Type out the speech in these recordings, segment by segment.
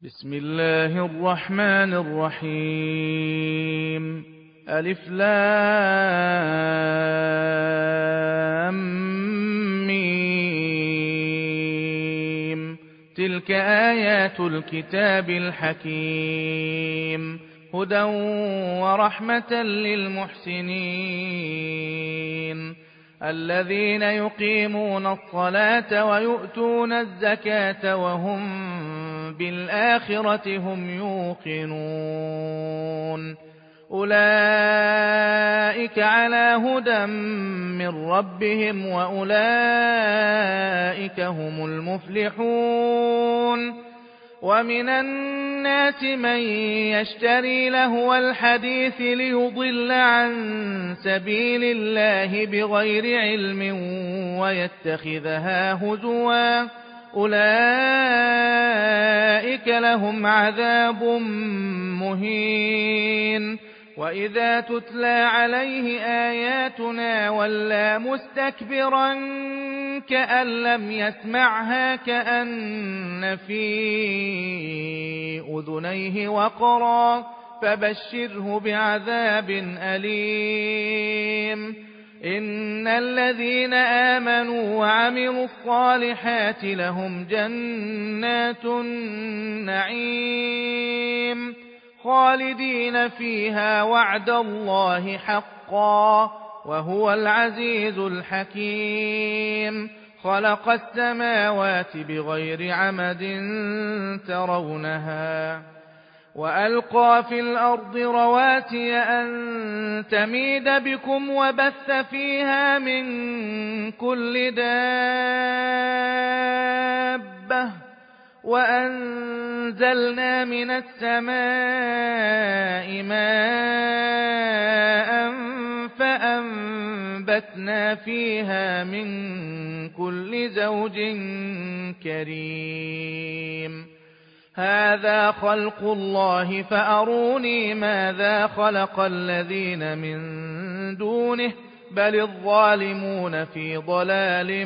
بسم الله الرحمن الرحيم ألف لام ميم تلك آيات الكتاب الحكيم هدى ورحمة للمحسنين الذين يقيمون الصلاة ويؤتون الزكاة وهم بالآخرة هم يوقنون أولئك على هدى من ربهم وأولئك هم المفلحون ومن الناس من يشتري لهو الحديث ليضل عن سبيل الله بغير علم ويتخذها هزوا أولئك لهم عذاب مهين وإذا تتلى عليه آياتنا ولى مستكبرا كأن لم يسمعها كأن في أذنيه وقرا فبشره بعذاب أليم إن الذين آمنوا وعملوا الصالحات لهم جنات النعيم خالدين فيها وعد الله حقا وهو العزيز الحكيم خلق السماوات بغير عمد ترونها وألقى في الأرض رواسي أن تميد بكم وبث فيها من كل دابة وأنزلنا من السماء ماء فأنبتنا فيها من كل زوج كريم هذا خلق الله فأروني ماذا خلق الذين من دونه بل الظالمون في ضلال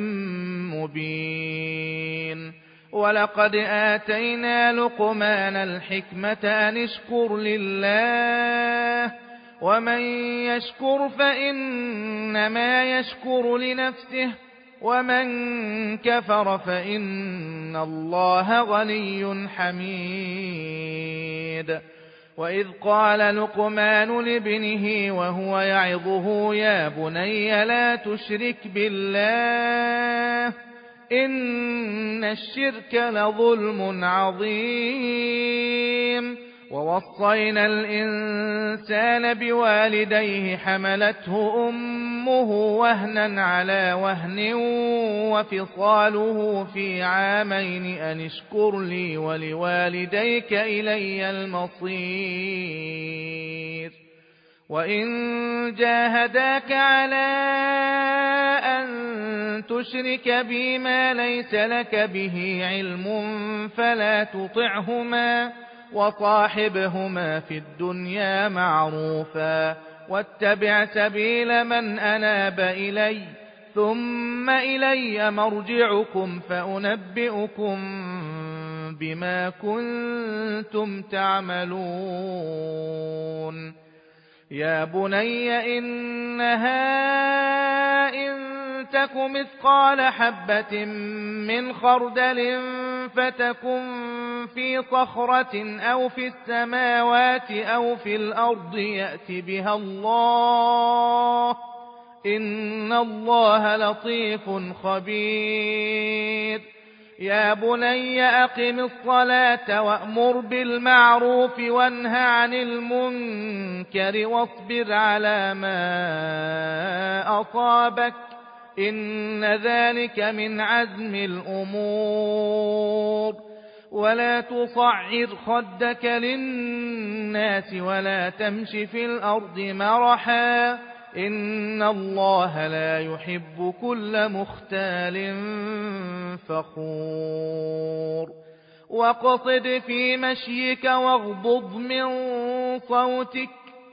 مبين ولقد آتينا لقمان الحكمة أن اشكر لله ومن يشكر فإنما يشكر لنفسه ومن كفر فإن الله غني حميد وإذ قال لقمان لابنه وهو يعظه يا بني لا تشرك بالله إن الشرك لظلم عظيم ووصينا الإنسان بوالديه حملته أمه وهنا على وهن وفصاله في عامين أن اشكر لي ولوالديك إلي المصير وإن جاهداك على أن تشرك بي ما ليس لك به علم فلا تطعهما وصاحبهما في الدنيا معروفا واتبع سبيل من أناب إلي ثم إلي مرجعكم فأنبئكم بما كنتم تعملون يا بني إنها إن تك مثقال حبة من خردل فتكن في صخرة أو في السماوات أو في الأرض يأت بها الله إن الله لطيف خبير يا بني أقم الصلاة وأمر بالمعروف وانه عن المنكر واصبر على ما أصابك إن ذلك من عزم الأمور ولا تصعر خدك للناس ولا تمش في الأرض مرحا إن الله لا يحب كل مختال فخور واقصد في مشيك واغضض من صوتك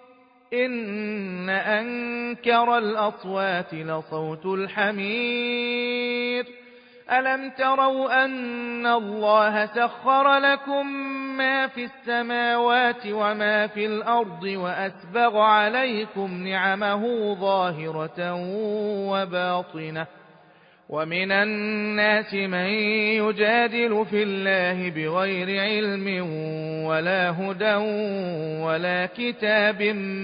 إن أنكر الأصوات لصوت الحمير ألم تروا أن الله سخر لكم ما في السماوات وما في الأرض وأسبغ عليكم نعمه ظاهرة وباطنة ومن الناس من يجادل في الله بغير علم ولا هدى ولا كتاب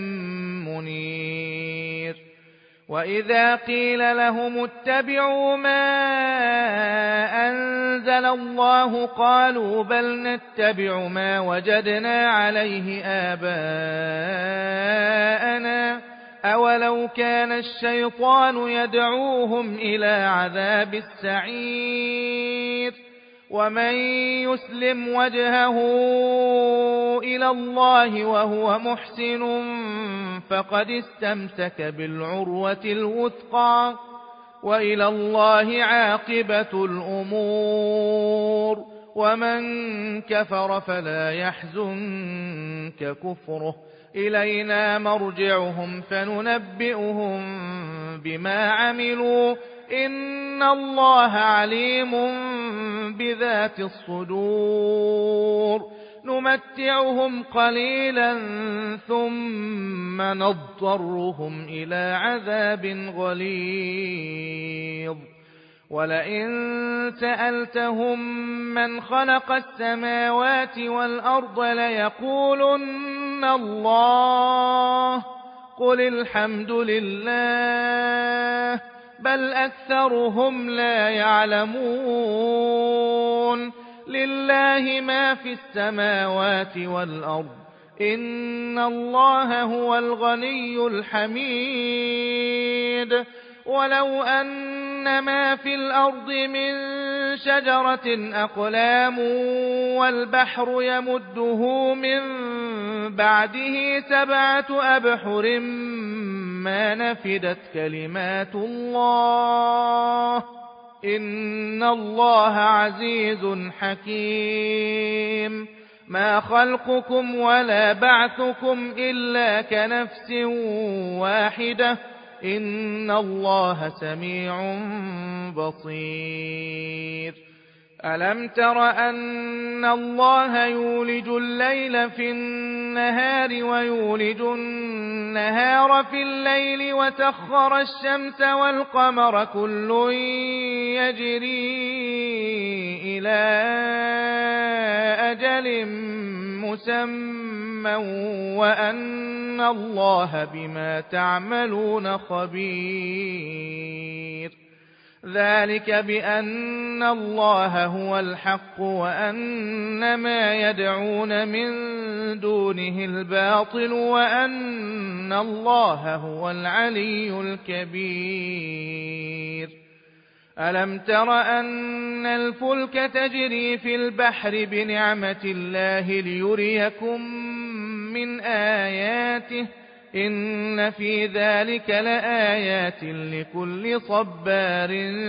منير وإذا قيل لهم اتبعوا ما أنزل الله قالوا بل نتبع ما وجدنا عليه آباءنا أولو كان الشيطان يدعوهم إلى عذاب السعير ومن يسلم وجهه إلى الله وهو محسن فقد استمسك بالعروة الوثقى وإلى الله عاقبة الأمور ومن كفر فلا يحزنك كفره إلينا مرجعهم فننبئهم بما عملوا إن الله عليم بذات الصدور نمتعهم قليلا ثم نضطرهم إلى عذاب غليظ ولئن سألتهم من خلق السماوات والأرض ليقولن الله قل الحمد لله بل أكثرهم لا يعلمون لله ما في السماوات والأرض إن الله هو الغني الحميد ولو أن ما في الأرض من شجرة أقلام والبحر يمده من بعده 7 أبحر ما نفدت كلمات الله إن الله عزيز حكيم ما خلقكم ولا بعثكم إلا كنفس واحدة إن الله سميع بصير ألم تر أن الله يولج الليل في النهار ويولج النهار في الليل وسخر الشمس والقمر كل يجري إلى أجل مسمى وأن الله بما تعملون خبير ذلك بأن الله هو الحق وأن ما يدعون من دونه الباطل وأن الله هو العلي الكبير ألم تر أن الفلك تجري في البحر بنعمة الله ليريكم من آياته إن في ذلك لآيات لكل صبار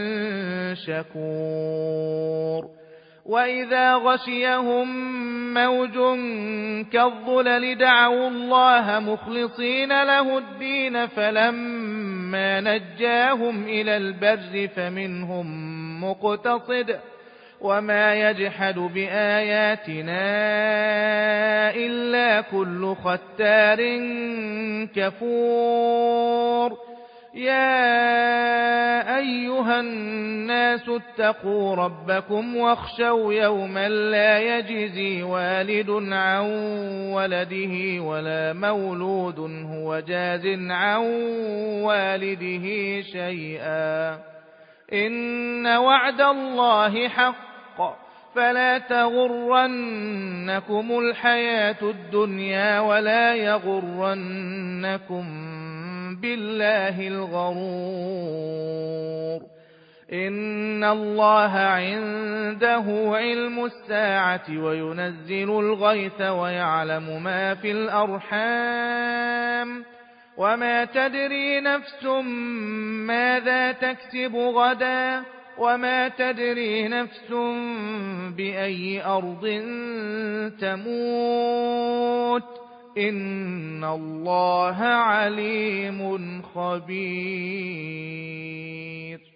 شكور وإذا غشيهم موج كالظلل دعوا الله مخلصين له الدين فلما نجاهم إلى البر فمنهم مقتصد وما يجحد بآياتنا إلا كل ختار كفور يا أيها الناس اتقوا ربكم واخشوا يوما لا يجزي والد عن ولده ولا مولود هو جاز عن والده شيئا إن وعد الله حق فلا تغرنكم الحياة الدنيا ولا يغرنكم بالله الغرور إن الله عنده علم الساعة وينزل الغيث ويعلم ما في الأرحام وما تدري نفس ماذا تكسب غدا وما تدري نفس بأي أرض تموت إن الله عليم خبير